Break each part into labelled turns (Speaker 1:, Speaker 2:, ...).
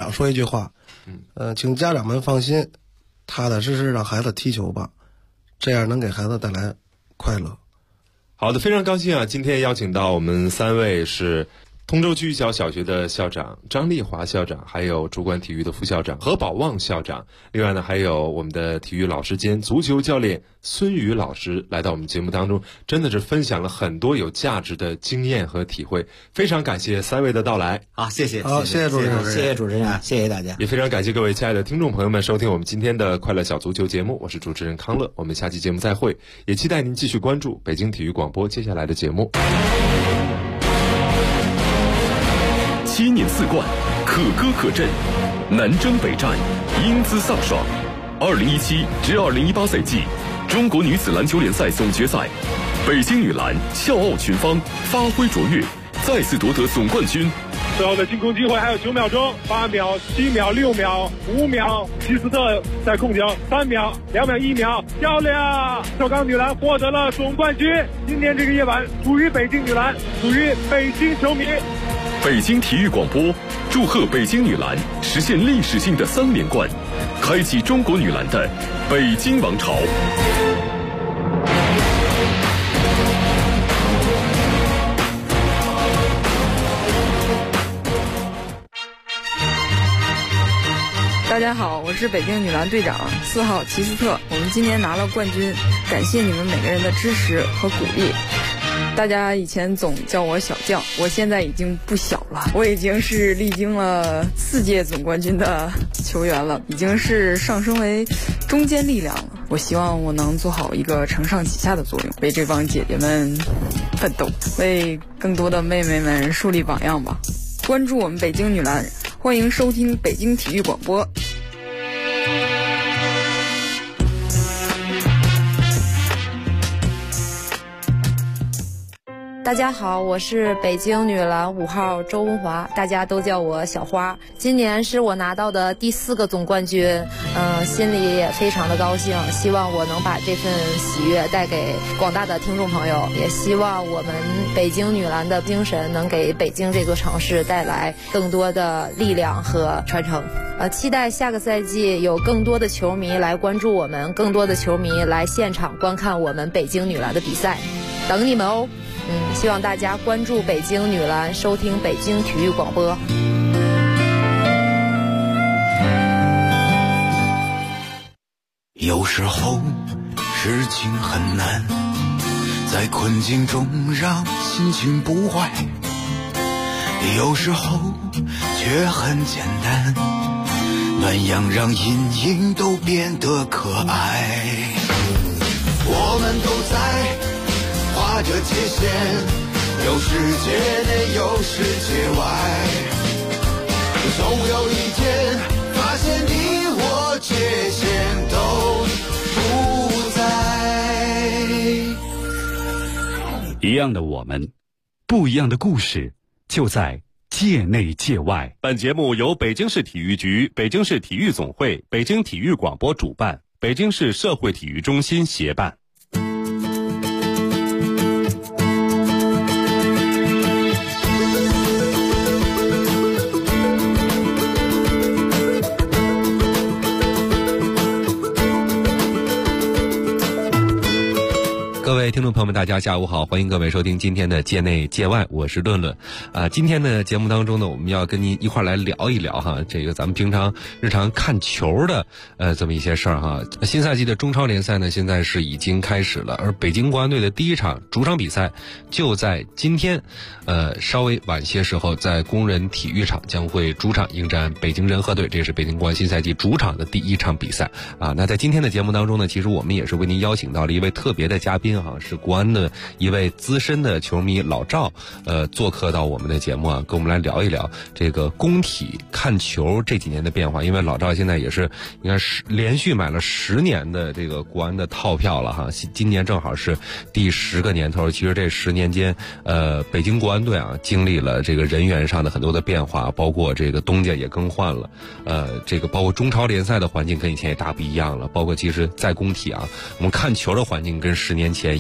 Speaker 1: 长说一句话，请家长们放心，踏踏实实让孩子踢球吧，这样能给孩子带来快乐。
Speaker 2: 好的，非常高兴啊！今天邀请到我们3位是通州区小小学的校长张丽华校长，还有主管体育的副校长何宝旺校长，另外呢还有我们的体育老师兼足球教练孙宇老师来到我们节目当中，真的是分享了很多有价值的经验和体会，非常感谢3位的到来。
Speaker 3: 好，谢谢。
Speaker 1: 好，谢谢主持人，
Speaker 3: 谢谢主持人，谢谢大家。
Speaker 2: 也非常感谢各位亲爱的听众朋友们收听我们今天的快乐小足球节目，我是主持人康乐，我们下期节目再会，也期待您继续关注北京体育广播接下来的节目。
Speaker 4: 7年4冠，可歌可阵，南征北战，英姿飒爽。2017至2018赛季中国女子篮球联赛总决赛，北京女篮笑傲群芳，发挥卓越，再次夺得总冠军。
Speaker 5: 最后的进攻机会还有9秒钟，8秒、7秒、6秒、5秒，齐斯特在控球，3秒、2秒、1秒，漂亮！首钢女篮获得了总冠军。今天这个夜晚属于北京女篮，属于北京球迷。
Speaker 4: 北京体育广播祝贺北京女篮实现历史性的3连冠，开启中国女篮的北京王朝。
Speaker 6: 大家好，我是北京女篮队长4号齐斯特，我们今年拿了冠军，感谢你们每个人的支持和鼓励。大家以前总叫我小将，我现在已经不小了，我已经是历经了4届总冠军的球员了，已经是上升为中坚力量了。我希望我能做好一个承上启下的作用，为这帮姐姐们奋斗，为更多的妹妹们树立榜样吧。关注我们北京女篮，欢迎收听北京体育广播。
Speaker 7: 大家好，我是北京女篮5号周文华，大家都叫我小花。今年是我拿到的第4个总冠军，心里也非常的高兴，希望我能把这份喜悦带给广大的听众朋友，也希望我们北京女篮的精神能给北京这座城市带来更多的力量和传承。期待下个赛季有更多的球迷来关注我们，更多的球迷来现场观看我们北京女篮的比赛，等你们哦。希望大家关注北京女篮，收听北京体育广播。
Speaker 8: 有时候事情很难，在困境中让心情不坏，有时候却很简单，暖阳让阴影都变得可爱。我们都在画着界限，有世界内有世界外，总有一天发现你我界限都不在。
Speaker 9: 一样的我们，不一样的故事，就在界内界外。
Speaker 10: 本节目由北京市体育局、北京市体育总会、北京体育广播主办，北京市社会体育中心协办。
Speaker 11: 各位听众朋友们，大家下午好，欢迎各位收听今天的界内界外，我是论论。今天的节目当中呢，我们要跟您一块来聊一聊哈，这个咱们平常日常看球的这么一些事儿哈。新赛季的中超联赛呢，现在是已经开始了，而北京国安队的第1场主场比赛就在今天，稍微晚些时候在工人体育场将会主场迎战北京人和队，这是北京国安新赛季主场的第1场比赛啊。那在今天的节目当中呢，其实我们也是为您邀请到了一位特别的嘉宾。是国安的一位资深的球迷老赵，做客到我们的节目啊，跟我们来聊一聊这个工体看球这几年的变化。因为老赵现在也是应该是连续买了10年的这个国安的套票了哈，今年正好是第10个年头。其实这10年间，北京国安队啊经历了这个人员上的很多的变化，包括这个东家也更换了，这个包括中超联赛的环境跟以前也大不一样了，包括其实在工体啊，我们看球的环境跟10年前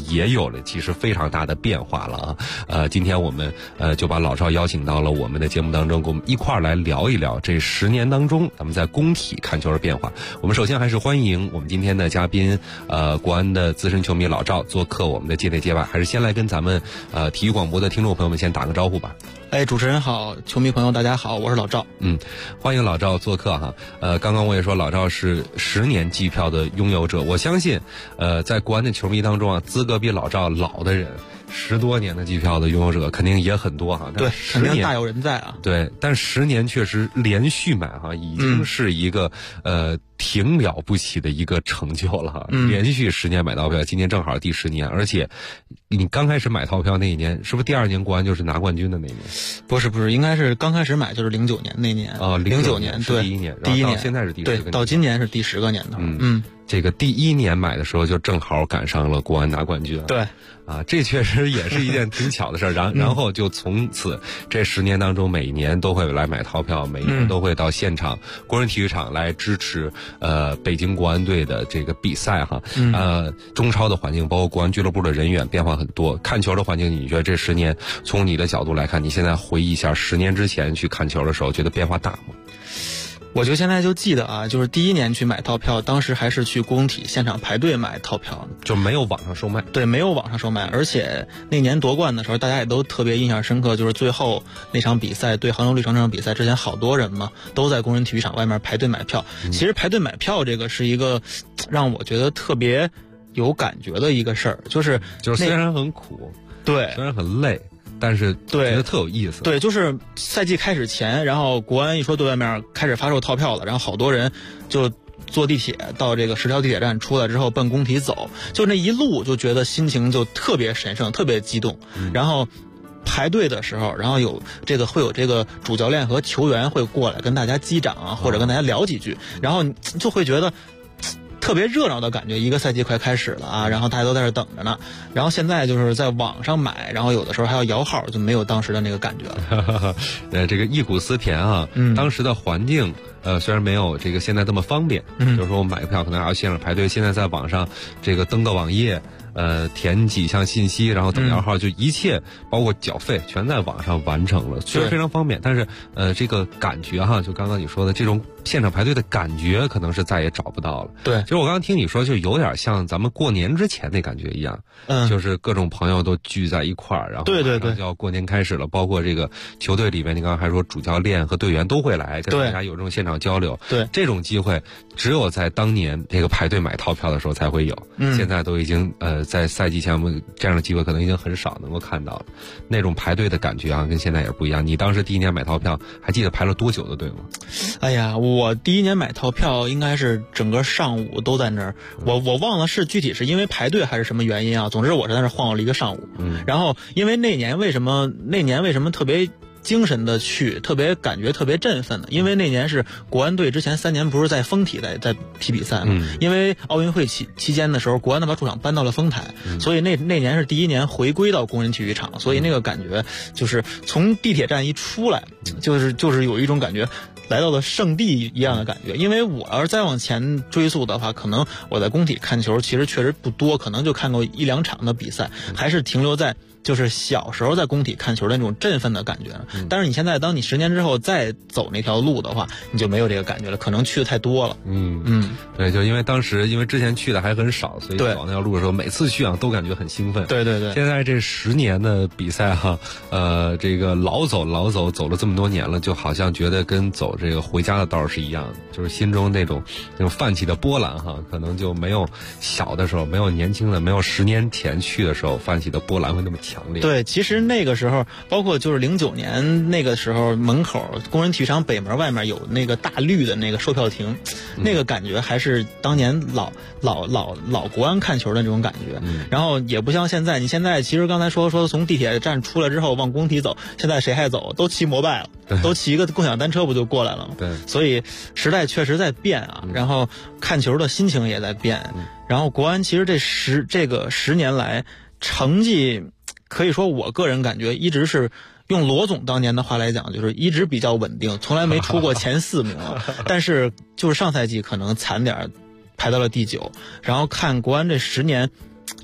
Speaker 11: 也有了其实非常大的变化了啊。今天我们就把老赵邀请到了我们的节目当中，跟我们一块儿来聊一聊这10年当中咱们在工体看球的变化。我们首先还是欢迎我们今天的嘉宾国安的资深球迷老赵做客我们的界内界外，还是先来跟咱们体育广播的听众朋友们先打个招呼吧。
Speaker 3: 主持人好，球迷朋友大家好，我是老赵。
Speaker 11: 欢迎老赵做客哈。刚刚我也说老赵是10年季票的拥有者，我相信在国安的球迷当中啊，资格比老赵老的人10多年的季票的拥有者肯定也很多哈。
Speaker 3: 对，肯定大有人在啊。
Speaker 11: 对，但10年确实连续买哈，已经是一个挺了不起的一个成就了哈。连续10年买到票，今年正好第10年，而且你刚开始买套票那一年，是不是第2年国安就是拿冠军的那一年？
Speaker 3: 不是，应该是刚开始买就是09年那年。09年
Speaker 11: 是第一年，
Speaker 3: 第一年，
Speaker 11: 现在是第10个年。
Speaker 3: 对，到今年是第10个年头。
Speaker 11: 这个第1年买的时候就正好赶上了国安拿冠军。
Speaker 3: 对。
Speaker 11: 这确实也是一件挺巧的事儿。然后就从此这10年当中，每一年都会来买套票，每一年都会到现场国人体育场来支持北京国安队的这个比赛哈。中超的环境，包括国安俱乐部的人员变化很多。看球的环境，你觉得这10年从你的角度来看，你现在回忆一下10年之前去看球的时候，觉得变化大吗？
Speaker 3: 我就现在就记得啊，就是第1年去买套票，当时还是去工体现场排队买套票，
Speaker 11: 就没有网上售卖。
Speaker 3: 对，没有网上售卖，而且那年夺冠的时候，大家也都特别印象深刻，就是最后那场比赛对杭州绿城这场比赛之前，好多人嘛都在工人体育场外面排队买票。其实排队买票这个是一个让我觉得特别有感觉的一个事儿，就是
Speaker 11: 虽然很苦，
Speaker 3: 对，
Speaker 11: 虽然很累，但是觉得特有意思。
Speaker 3: 对，就是赛季开始前，然后国安一说队外面开始发售套票了，然后好多人就坐地铁到这个10条地铁站，出来之后奔工体走，就那一路就觉得心情就特别神圣，特别激动。然后排队的时候，然后会有这个主教练和球员会过来跟大家击掌啊，或者跟大家聊几句，然后就会觉得特别热闹的感觉。一个赛季快开始了啊，然后大家都在这等着呢。然后现在就是在网上买，然后有的时候还要摇号，就没有当时的那个感觉了。
Speaker 11: 这个忆苦思甜啊，当时的环境虽然没有这个现在这么方便，就是说我买个票可能还要现场排队，现在在网上这个登个网页，填几项信息，然后等摇号，就一切包括缴费全在网上完成了，确实非常方便。但是这个感觉哈，就刚刚你说的这种现场排队的感觉，可能是再也找不到了。
Speaker 3: 对，
Speaker 11: 其实我刚刚听你说，就有点像咱们过年之前那感觉一样，就是各种朋友都聚在一块儿，然后
Speaker 3: 对，
Speaker 11: 就要过年开始了，包括这个球队里面，你刚刚还说主教练和队员都会来跟大家有这种现场交流。
Speaker 3: 对，
Speaker 11: 这种机会只有在当年这个排队买套票的时候才会有，现在都已经在赛季前我们这样的机会可能已经很少能够看到了。那种排队的感觉啊，跟现在也不一样。你当时第1年买套票，还记得排了多久的队吗？
Speaker 3: 哎呀，我第1年买套票应该是整个上午都在那儿，我忘了是具体是因为排队还是什么原因啊。总之我是在那儿晃悠了一个上午。然后因为那年为什么特别精神的去，感觉特别振奋的，因为那年是国安队之前3年不是在丰体在踢比赛嘛，因为奥运会期间的时候，国安把主场搬到了丰台，所以那年是第1年回归到工人体育场，所以那个感觉就是从地铁站一出来，就是有一种感觉来到了圣地一样的感觉。因为我要是再往前追溯的话，可能我在工体看球其实确实不多，可能就看过1、2场的比赛，还是停留在就是小时候在工体看球的那种振奋的感觉。但是你现在当你10年之后再走那条路的话，你就没有这个感觉了，可能去的太多了。
Speaker 11: 对，就因为当时因为之前去的还很少，所以走那条路的时候，每次去啊都感觉很兴奋。
Speaker 3: 对。
Speaker 11: 现在这10年的比赛哈，这个老走了这么多年了，就好像觉得跟走这个回家的道是一样的，就是心中那种泛起的波澜哈，可能就没有小的时候，没有年轻的，没有10年前去的时候泛起的波澜会那么强烈。
Speaker 3: 对，其实那个时候，包括就是09年那个时候，门口工人体育场北门外面有那个大绿的那个售票亭，那个感觉还是当年老国安看球的那种感觉。然后也不像现在，你现在其实刚才说从地铁站出来之后往工体走，现在谁还走？都骑摩拜了，都骑一个共享单车不就过来了吗？
Speaker 11: 对，
Speaker 3: 所以时代确实在变啊，然后看球的心情也在变。然后国安其实这个10年来成绩，可以说我个人感觉一直是用罗总当年的话来讲，就是一直比较稳定，从来没出过前4名。但是就是上赛季可能惨点，排到了第9。然后看国安这10年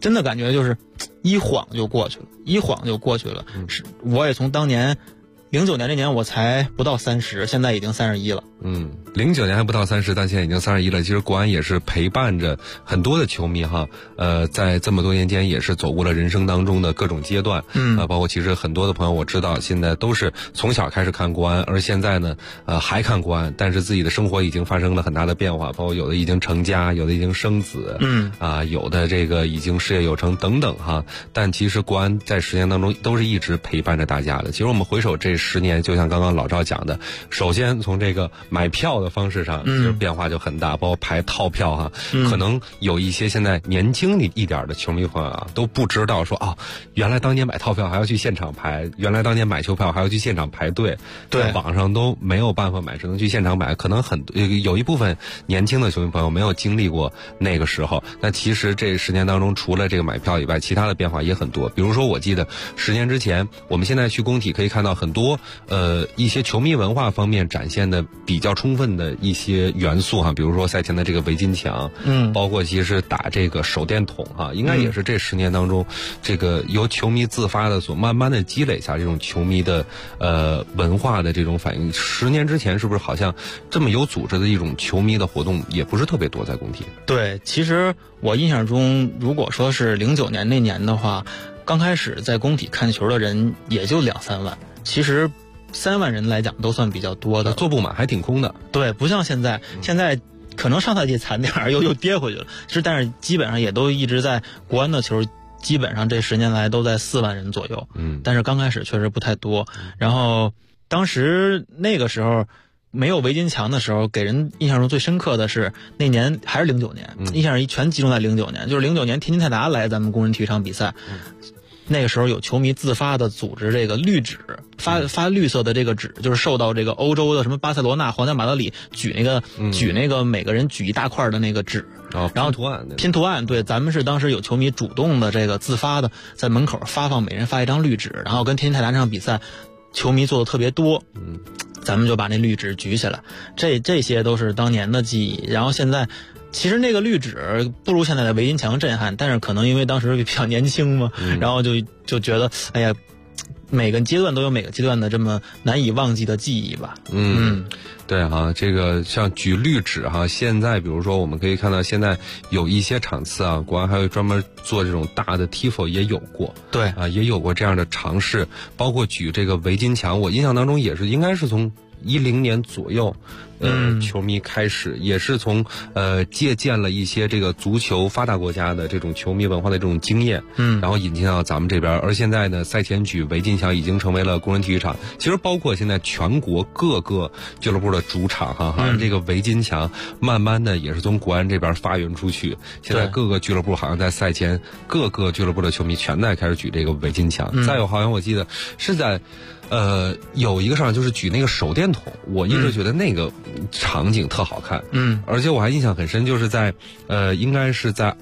Speaker 3: 真的感觉就是一晃就过去了。是，我也从当年09年这年我才不到30，现在已经31了。
Speaker 11: 09年还不到30，但现在已经31了。其实国安也是陪伴着很多的球迷哈，在这么多年间也是走过了人生当中的各种阶段。包括其实很多的朋友我知道现在都是从小开始看国安，而现在呢还看国安，但是自己的生活已经发生了很大的变化，包括有的已经成家，有的已经生子，有的这个已经事业有成等等哈。但其实国安在10年当中都是一直陪伴着大家的。其实我们回首这10年，就像刚刚老赵讲的，首先从这个买票的方式上，其实变化就很大，包括排套票哈，可能有一些现在年轻一点的球迷朋友啊，都不知道说原来当年买套票还要去现场排，原来当年买球票还要去现场排队，在网上都没有办法买，只能去现场买。可能有一部分年轻的球迷朋友没有经历过那个时候。那其实这10年当中，除了这个买票以外，其他的变化也很多。比如说，我记得10年之前，我们现在去工体可以看到很多一些球迷文化方面展现的比较充分的一些元素哈，比如说赛前的这个围巾墙，包括其实打这个手电筒哈，应该也是这10年当中，这个由球迷自发的所慢慢的积累下这种球迷的文化的这种反应。10年之前是不是好像这么有组织的一种球迷的活动也不是特别多在工体？
Speaker 3: 对，其实我印象中，如果说是09年那年的话，刚开始在工体看球的人也就2-3万，其实3万人来讲都算比较多的，
Speaker 11: 坐不满还挺空的。
Speaker 3: 对，不像现在，现在可能上赛季惨点又跌回去了，但是基本上也都一直在国安的球，基本上这10年来都在4万人左右。但是刚开始确实不太多。然后当时那个时候没有围巾墙的时候，给人印象中最深刻的是那年还是09年，印象全集中在09年，就是09年天津泰达来咱们工人体育场比赛。那个时候有球迷自发的组织这个绿纸，发绿色的这个纸，就是受到这个欧洲的什么巴塞罗那、皇家马德里举那个每个人举一大块的那个纸，然后拼图案。对，咱们是当时有球迷主动的这个自发的在门口放每人发一张绿纸，然后跟天津泰达这场比赛球迷做的特别多，咱们就把那绿纸举起来。这些都是当年的记忆。然后现在其实那个绿纸不如现在的围巾墙震撼，但是可能因为当时比较年轻嘛，然后就觉得哎呀，每个阶段都有每个阶段的这么难以忘记的记忆吧。
Speaker 11: 对哈，这个像举绿纸哈，现在比如说我们可以看到，现在有一些场次啊，国安还会专门做这种大的 tifo 也有过，
Speaker 3: 对
Speaker 11: 啊，也有过这样的尝试，包括举这个围巾墙，我印象当中也是应该是从10年左右，球迷开始也是从借鉴了一些这个足球发达国家的这种球迷文化的这种经验，然后引进到咱们这边。而现在呢，赛前举围巾墙已经成为了工人体育场，其实包括现在全国各个俱乐部的主场哈，这个围巾墙慢慢的也是从国安这边发源出去。现在各个俱乐部好像在赛前，各个俱乐部的球迷全在开始举这个围巾墙。再有好像我记得是在有一个上就是举那个手电筒，我一直觉得那个场景特好看，而且我还印象很深，就是在应该是在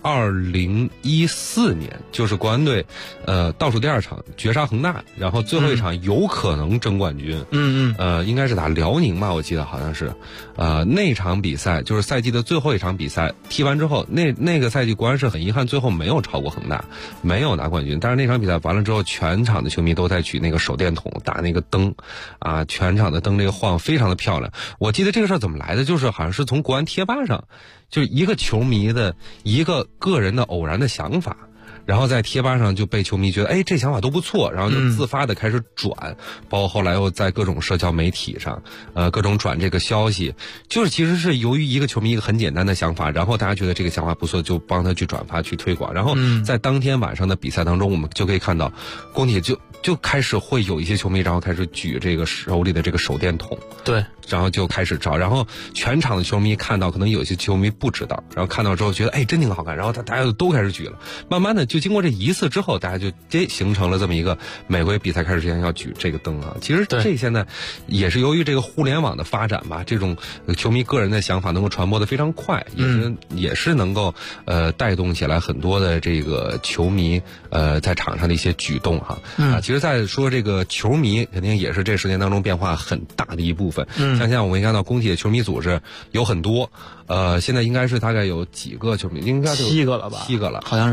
Speaker 11: 2014年，就是国安队倒数第2场绝杀恒大，然后最后一场有可能争冠军，应该是打辽宁吧，我记得好像是，那场比赛就是赛季的最后一场比赛，踢完之后，那个赛季国安是很遗憾，最后没有超过恒大，没有拿冠军，但是那场比赛完了之后，全场的球迷都在举那个手电筒，打那个灯啊，全场的灯这个晃非常的漂亮。我记得这个事儿怎么来的，就是好像是从国安贴吧上，就是一个球迷的一个个人的偶然的想法，然后在贴吧上就被球迷觉得这想法都不错，然后就自发的开始转，包括后来又在各种社交媒体上各种转这个消息，就是其实是由于一个球迷一个很简单的想法，然后大家觉得这个想法不错，就帮他去转发去推广，然后在当天晚上的比赛当中，我们就可以看到工体就开始会有一些球迷，然后开始举这个手里的这个手电筒，
Speaker 3: 对，
Speaker 11: 然后就开始照，然后全场的球迷看到，可能有些球迷不知道，然后看到之后觉得真挺好看，然后大家都开始举了，慢慢的就经过这一次之后，大家就形成了这么一个每回比赛开始之前要举这个灯啊。其实这现在也是由于这个互联网的发展吧，这种球迷个人的想法能够传播的非常快，也是能够带动起来很多的这个球迷在场上的一些举动哈。其实在说这个球迷肯定也是这10年当中变化很大的一部分。像现在我们看到工体的球迷组织有很多，现在应该是大概有几个球迷，应该就
Speaker 3: 7个了吧？7个了，好像是7个了。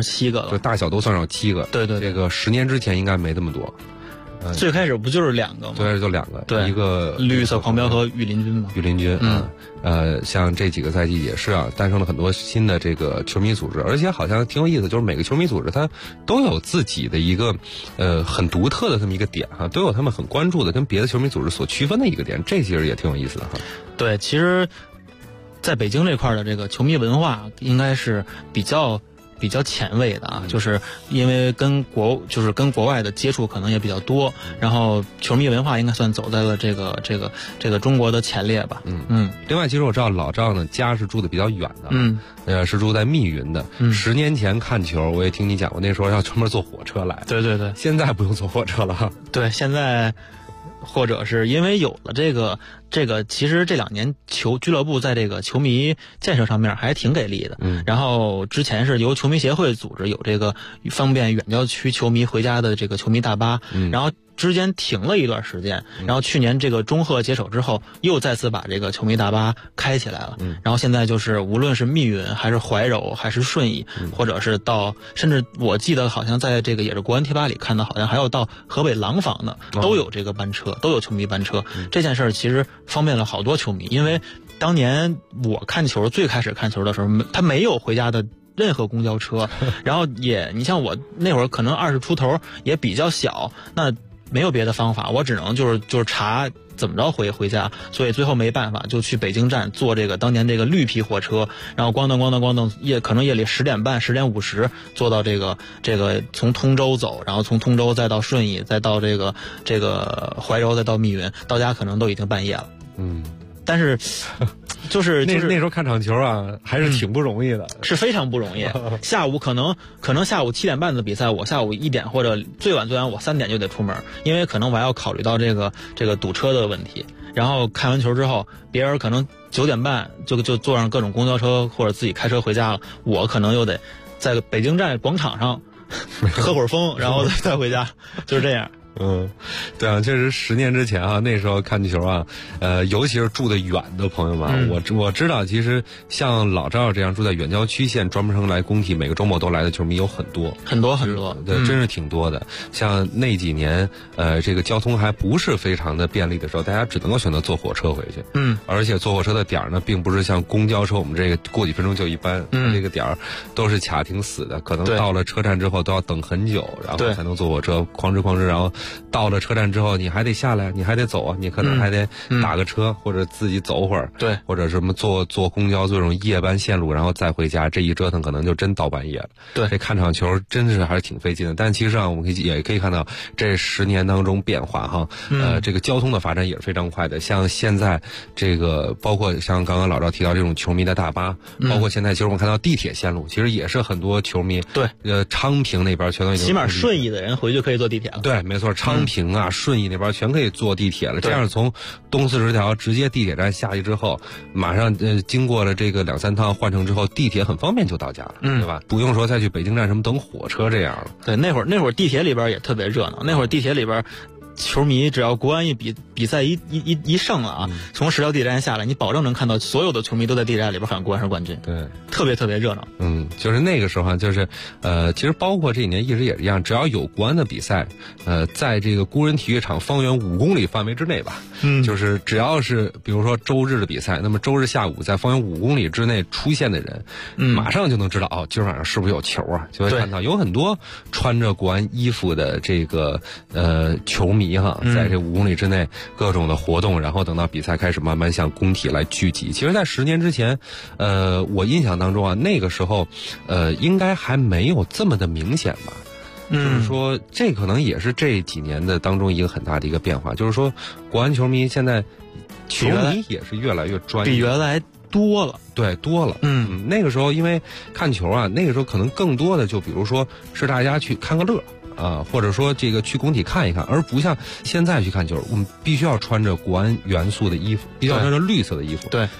Speaker 3: 个，
Speaker 11: 就大小都算上7个。
Speaker 3: 对，
Speaker 11: 这个10年之前应该没这么多。
Speaker 3: 最开始不就是2个吗？
Speaker 11: 最开始就2个，
Speaker 3: 对，
Speaker 11: 一个
Speaker 3: 绿色狂飙和御林军嘛。
Speaker 11: 御林军像这几个赛季也是啊，诞生了很多新的这个球迷组织，而且好像挺有意思，就是每个球迷组织它都有自己的一个很独特的这么一个点哈，都有他们很关注的跟别的球迷组织所区分的一个点，这其实也挺有意思的哈。
Speaker 3: 对，其实在北京这块的这个球迷文化应该是比较前卫的啊，就是因为跟国外的接触可能也比较多，然后球迷文化应该算走在了这个中国的前列吧。
Speaker 11: 另外，其实我知道老赵呢家是住的比较远的，是住在密云的。10年前看球，我也听你讲过，那时候要专门坐火车来。
Speaker 3: 对，
Speaker 11: 现在不用坐火车了。
Speaker 3: 对，现在或者是因为有了这个，其实这2年俱乐部在这个球迷建设上面还挺给力的。然后之前是由球迷协会组织有这个方便远郊区球迷回家的这个球迷大巴，然后之间停了一段时间，然后去年这个中赫接手之后，又再次把这个球迷大巴开起来了。然后现在就是无论是密云还是怀柔还是顺义，或者是到，甚至我记得好像在这个也是国安贴吧里看到，好像还有到河北廊坊的都有这个班车，都有球迷班车。这件事儿其实方便了好多球迷，因为当年我最开始看球的时候，他没有回家的任何公交车，然后你像我那会儿可能20出头，也比较小，那没有别的方法，我只能就是查怎么着回家，所以最后没办法就去北京站坐这个当年这个绿皮火车，然后咣当可能夜里10点半10点50坐到这个从通州走，然后从通州再到顺义，再到这个怀柔，再到密云，到家可能都已经半夜了。但是就是
Speaker 11: 那时候看场球啊，还是挺不容易的，
Speaker 3: 是非常不容易。下午可能下午7点半的比赛，我下午1点或者最晚我3点就得出门，因为可能我还要考虑到这个堵车的问题。然后看完球之后，别人可能9点半就坐上各种公交车或者自己开车回家了，我可能又得在北京站广场上喝会儿风，然后再回家，就是这样。
Speaker 11: 对啊，确实10年之前啊，那时候看球啊，尤其是住得远的朋友们，我知道，其实像老赵这样住在远郊区县，专门来工体，每个周末都来的球迷有很多，对，真是挺多的。像那几年，这个交通还不是非常的便利的时候，大家只能够选择坐火车回去。而且坐火车的点儿呢，并不是像公交车我们这个过几分钟就一班，这个点儿都是卡挺死的，可能到了车站之后都要等很久，然后才能坐火车，哐哧，然后到了车站之后，你还得下来，你还得走啊，你可能还得打个车，或者自己走会儿，
Speaker 3: 对，
Speaker 11: 或者什么坐公交，坐这种夜班线路，然后再回家，这一折腾可能就真到半夜了。
Speaker 3: 对，
Speaker 11: 这看场球真是还是挺费劲的。但其实啊，我们也可以看到这10年当中变化哈，这个交通的发展也是非常快的。像现在这个，包括像刚刚老赵提到这种球迷的大巴，包括现在其实我们看到地铁线路，其实也是很多球迷，
Speaker 3: 对，
Speaker 11: 昌平那边全都已经
Speaker 3: 起码顺义的人回去可以坐地铁了。
Speaker 11: 对，没错，昌平啊、顺义那边全可以坐地铁了。这样从东40条直接地铁站下去之后，马上经过了这个2、3趟换乘之后，地铁很方便就到家了，对吧？不用说再去北京站什么等火车这样了。
Speaker 3: 对，那会儿地铁里边也特别热闹，那会儿地铁里边球迷只要国安比赛一胜了啊，从10条地铁站下来，你保证能看到所有的球迷都在地铁站里边喊国安是冠军。
Speaker 11: 对，
Speaker 3: 特别热闹。
Speaker 11: 就是那个时候就是其实包括这几年一直也是一样，只要有国安的比赛，在这个工人体育场方圆5公里范围之内吧，就是只要是比如说周日的比赛，那么周日下午在方圆5公里之内出现的人，马上就能知道今儿晚上是不是有球啊，就会看到有很多穿着国安衣服的这个球迷在这5公里之内各种的活动，然后等到比赛开始慢慢向工体来聚集。其实在10年之前，我印象当中啊，那个时候应该还没有这么的明显吧。就是说这可能也是这几年的当中一个很大的一个变化，就是说国安球迷现在球迷也是越来越专业，
Speaker 3: 比原来多了。
Speaker 11: 对，多了。那个时候因为看球啊，那个时候可能更多的就比如说是大家去看个乐啊，或者说这个去工体看一看，而不像现在去看球，我们必须要穿着国安元素的衣服，必须要穿着绿色的衣服。
Speaker 3: 对，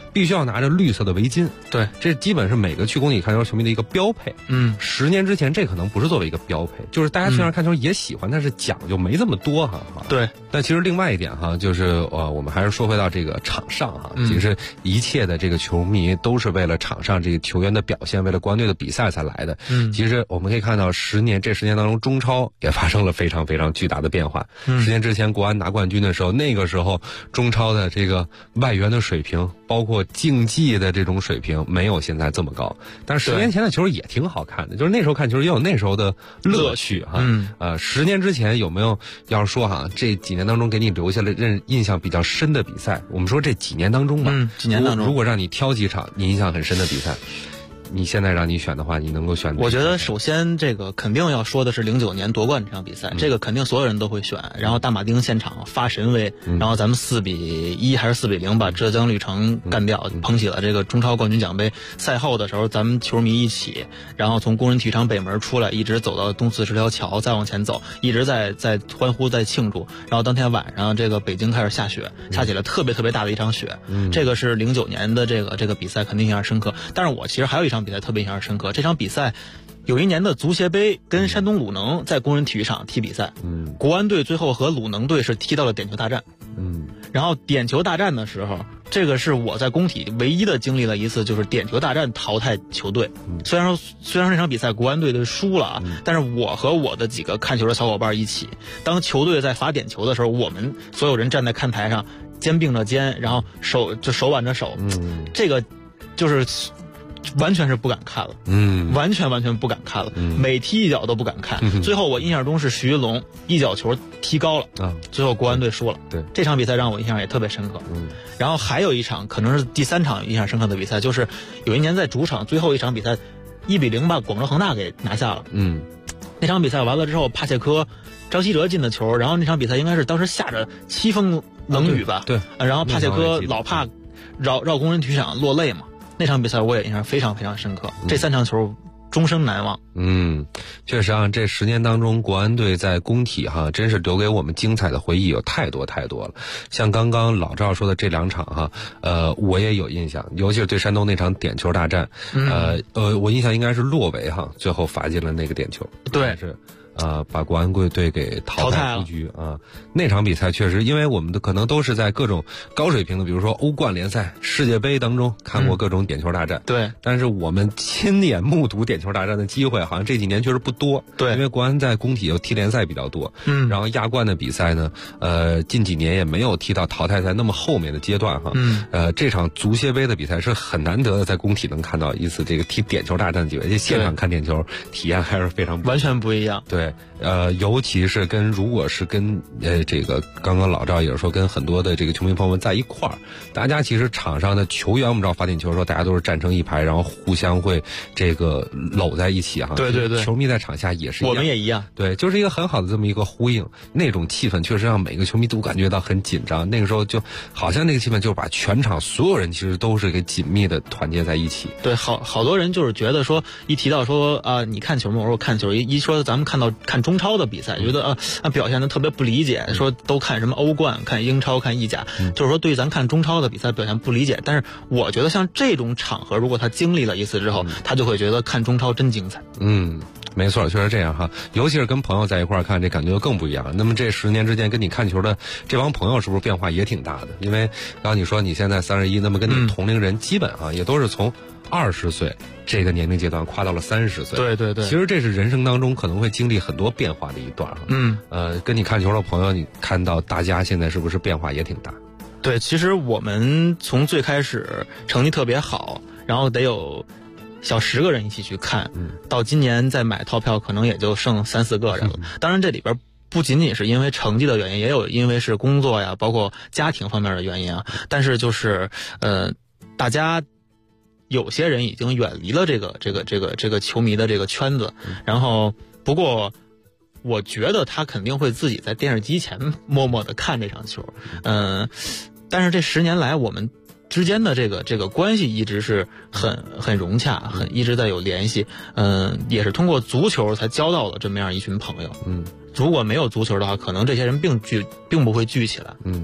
Speaker 11: 必须要拿着绿色的围巾。
Speaker 3: 对，
Speaker 11: 这基本是每个去工体看球球迷的一个标配。10年之前这可能不是作为一个标配，就是大家去那儿看球也喜欢，但是讲究没这么多哈。
Speaker 3: 对，
Speaker 11: 但其实另外一点哈，就是我们还是说回到这个场上哈，其实一切的这个球迷都是为了场上这个球员的表现，为了国安队的比赛才来的。其实我们可以看到这10年当中，中超也发生了非常非常巨大的变化。10年之前国安拿冠军的时候，那个时候中超的这个外援的水平，包括竞技的这种水平，没有现在这么高。但是10年前的球也挺好看的，就是那时候看球也有那时候的乐趣哈。10年之前有没有要是说哈，这几年当中给你留下了印象比较深的比赛？我们说这几年当中吧，
Speaker 3: 几年当中，
Speaker 11: 如果让你挑几场你印象很深的比赛，你现在让你选的话，你能够选？
Speaker 3: 我觉得首先这个肯定要说的是09年夺冠这场比赛，这个肯定所有人都会选。然后大马丁现场发神威，然后咱们4-1还是4-0把浙江绿城干掉，捧起了这个中超冠军奖杯。赛后的时候，咱们球迷一起，然后从工人体育场北门出来，一直走到东四十条桥，再往前走，一直在欢呼，在庆祝。然后当天晚上，这个北京开始下雪，下起了特别特别大的一场雪。这个是09年的这个比赛，肯定印象深刻。但是我其实还有一场比赛特别印象深刻，这场比赛有一年的足协杯跟山东鲁能在工人体育场踢比赛，国安队最后和鲁能队是踢到了点球大战，然后点球大战的时候，这个是我在工体唯一的经历了一次，就是点球大战淘汰球队。虽然说这场比赛国安队的输了啊，但是我和我的几个看球的小伙伴一起，当球队在罚点球的时候，我们所有人站在看台上，肩并着肩，然后手挽着手，这个就是完全是不敢看了，完全不敢看了，每踢一脚都不敢看。最后我印象中是徐云龙一脚球踢高了最后国安队输了。
Speaker 11: 对，
Speaker 3: 这场比赛让我印象也特别深刻。然后还有一场可能是第3场印象深刻的比赛，就是有一年在主场最后一场比赛1-0把广州恒大给拿下了。那场比赛完了之后，帕切科张稀哲进的球，然后那场比赛应该是当时下着凄风冷雨吧？
Speaker 11: 对，
Speaker 3: 然后帕切科老怕绕工人体育场落泪嘛。那场比赛我也印象非常非常深刻，这3场球终生难忘。
Speaker 11: 确实啊，这10年当中，国安队在工体哈，真是留给我们精彩的回忆有太多太多了。像刚刚老赵说的这2场哈，我也有印象，尤其是对山东那场点球大战，我印象应该是洛维哈，最后罚进了那个点球，
Speaker 3: 对，
Speaker 11: 是。把国安队给淘汰出局啊！那场比赛确实，因为我们可能都是在各种高水平的，比如说欧冠联赛、世界杯当中看过各种点球大战。
Speaker 3: 对，
Speaker 11: 但是我们亲眼目睹点球大战的机会，好像这几年确实不多。
Speaker 3: 对，
Speaker 11: 因为国安在工体又踢联赛比较多。然后亚冠的比赛呢，近几年也没有踢到淘汰赛那么后面的阶段哈。这场足协杯的比赛是很难得的，在工体能看到一次这个踢点球大战的机会，现场看点球体验还是非常
Speaker 3: 完全不一样。
Speaker 11: 对。尤其是如果是跟这个刚刚老赵也是说跟很多的这个球迷朋友们在一块儿，大家其实场上的球员我们知道罚点球的时候大家都是站成一排，然后互相会这个搂在一起哈。
Speaker 3: 对对对，
Speaker 11: 球迷在场下也是一样，
Speaker 3: 我们也一样。
Speaker 11: 对，就是一个很好的这么一个呼应，那种气氛确实让每个球迷都感觉到很紧张。那个时候就好像那个气氛就把全场所有人其实都是给紧密的团结在一起。
Speaker 3: 对，好多人就是觉得说一提到说你看球吗？我说看球，一说咱们看中超的比赛，觉得表现的特别不理解，说都看什么欧冠、看英超、看意甲，就是说对咱看中超的比赛表现不理解。但是我觉得像这种场合，如果他经历了一次之后，他就会觉得看中超真精彩。
Speaker 11: 没错，确实这样哈。尤其是跟朋友在一块儿看，这感觉就更不一样。那么这10年之间跟你看球的这帮朋友，是不是变化也挺大的？因为刚刚你说你现在31，那么跟你同龄人基本也都是从20岁这个年龄阶段跨到了30岁。
Speaker 3: 对对对，
Speaker 11: 其实这是人生当中可能会经历很多变化的一段。跟你看球的朋友，你看到大家现在是不是变化也挺大？
Speaker 3: 对，其实我们从最开始成绩特别好，然后得有小10个人一起去看，到今年再买套票可能也就剩3、4个人了。当然这里边不仅仅是因为成绩的原因，也有因为是工作呀，包括家庭方面的原因啊。但是就是大家有些人已经远离了这个球迷的这个圈子，然后不过我觉得他肯定会自己在电视机前默默的看这场球。但是这10年来我们之间的这个关系一直是很融洽，一直在有联系。也是通过足球才交到了这么样一群朋友。如果没有足球的话，可能这些人并不会聚起来。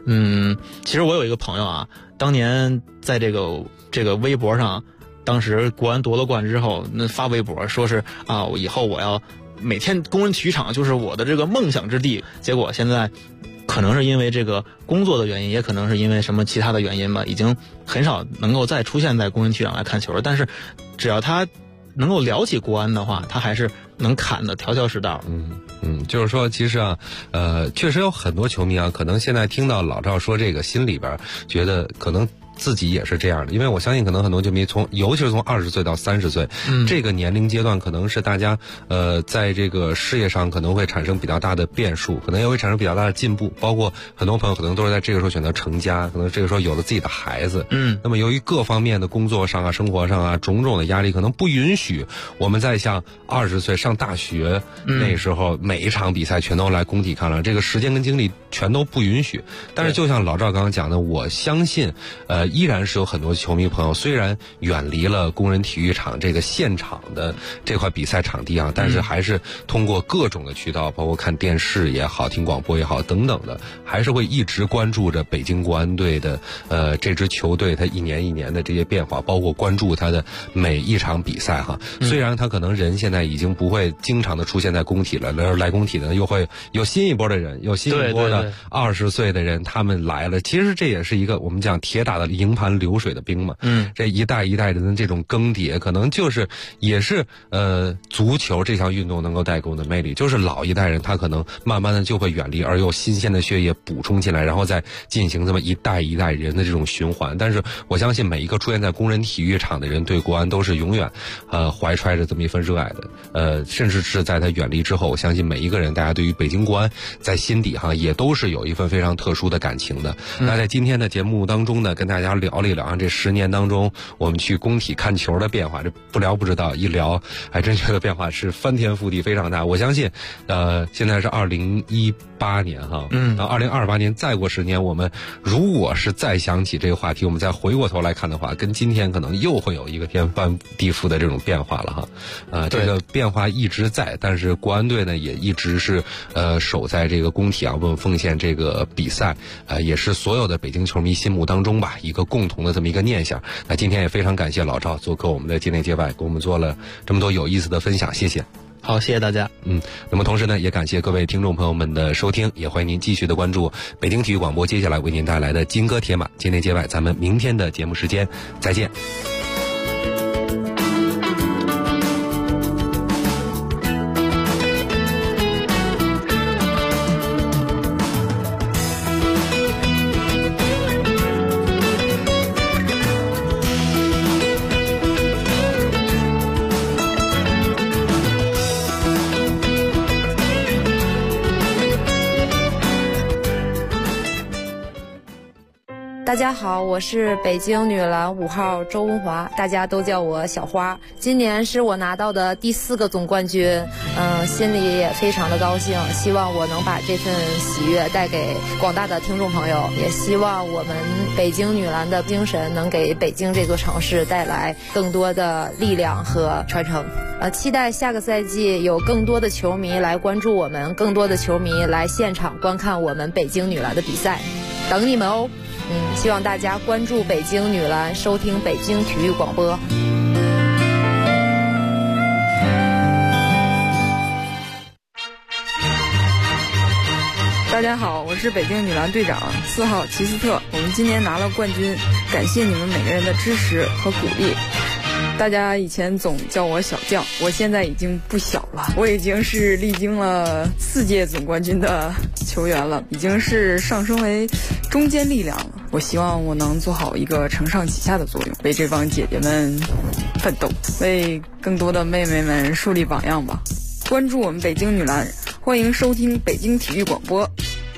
Speaker 3: 其实我有一个朋友啊，当年在这个微博上，当时国安夺了冠之后，那发微博说是啊，以后我要每天工人体育场就是我的这个梦想之地。结果现在可能是因为这个工作的原因，也可能是因为什么其他的原因吧，已经很少能够再出现在工人体育场来看球了。但是只要他能够聊起国安的话，他还是能侃的条条是道。
Speaker 11: 就是说其实啊，确实有很多球迷啊，可能现在听到老赵说这个，心里边觉得可能自己也是这样的，因为我相信可能很多球迷尤其是从20岁到30岁，这个年龄阶段可能是大家在这个事业上可能会产生比较大的变数，可能也会产生比较大的进步，包括很多朋友可能都是在这个时候选择成家，可能这个时候有了自己的孩子，那么由于各方面的工作上啊、生活上啊种种的压力，可能不允许我们在像20岁上大学那时候每一场比赛全都来工体看了，这个时间跟精力全都不允许。但是就像老赵刚刚讲的，我相信依然是有很多球迷朋友虽然远离了工人体育场这个现场的这块比赛场地啊，但是还是通过各种的渠道，包括看电视也好、听广播也好等等的，还是会一直关注着北京国安队的这支球队它一年一年的这些变化，包括关注它的每一场比赛哈。虽然他可能人现在已经不会经常的出现在工体了，来工体呢又会有新一波的人，有新一波的20岁的人他们来了。其实这也是一个我们讲铁打的营盘流水的兵嘛，这一代一代人的这种更迭，可能就是也是足球这项运动能够带给我们的魅力，就是老一代人他可能慢慢的就会远离，而又新鲜的血液补充进来，然后再进行这么一代一代人的这种循环。但是我相信每一个出现在工人体育场的人对国安都是永远怀揣着这么一份热爱的，甚至是在他远离之后，我相信每一个人大家对于北京国安在心底也都是有一份非常特殊的感情的。那在今天的节目当中呢，跟大家聊了一聊这10年当中我们去工体看球的变化，这不聊不知道，一聊还真觉得变化是翻天覆地，非常大。我相信现在是2018年2028年再过10年，我们如果是再想起这个话题，我们再回过头来看的话，跟今天可能又会有一个天翻地覆的这种变化了这个变化一直在，但是国安队呢也一直是守在这个工体为我们奉献这个比赛，也是所有的北京球迷心目当中吧一个共同的这么一个念想。那今天也非常感谢老赵做客我们的界内界外，给我们做了这么多有意思的分享，谢谢。
Speaker 3: 好，谢谢大家。
Speaker 11: 那么同时呢，也感谢各位听众朋友们的收听，也欢迎您继续的关注北京体育广播接下来为您带来的金戈铁马界内界外，咱们明天的节目时间再见。
Speaker 7: 大家好，我是北京女篮5号周文华，大家都叫我小花。今年是我拿到的第4个总冠军，心里也非常的高兴，希望我能把这份喜悦带给广大的听众朋友，也希望我们北京女篮的精神能给北京这座城市带来更多的力量和传承。期待下个赛季有更多的球迷来关注我们，更多的球迷来现场观看我们北京女篮的比赛，等你们哦。希望大家关注北京女篮，收听北京体育广播。
Speaker 6: 大家好，我是北京女篮队长4号齐斯特，我们今年拿了冠军，感谢你们每个人的支持和鼓励。大家以前总叫我小将，我现在已经不小了，我已经是历经了4届总冠军的球员了，已经是上升为中坚力量了。我希望我能做好一个承上启下的作用，为这帮姐姐们奋斗，为更多的妹妹们树立榜样吧。关注我们北京女篮，欢迎收听北京体育广播。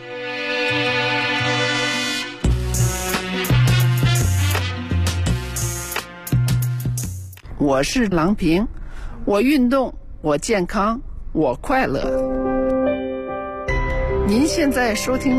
Speaker 12: 我是郎平，我运动，我健康，我快乐。您现在收听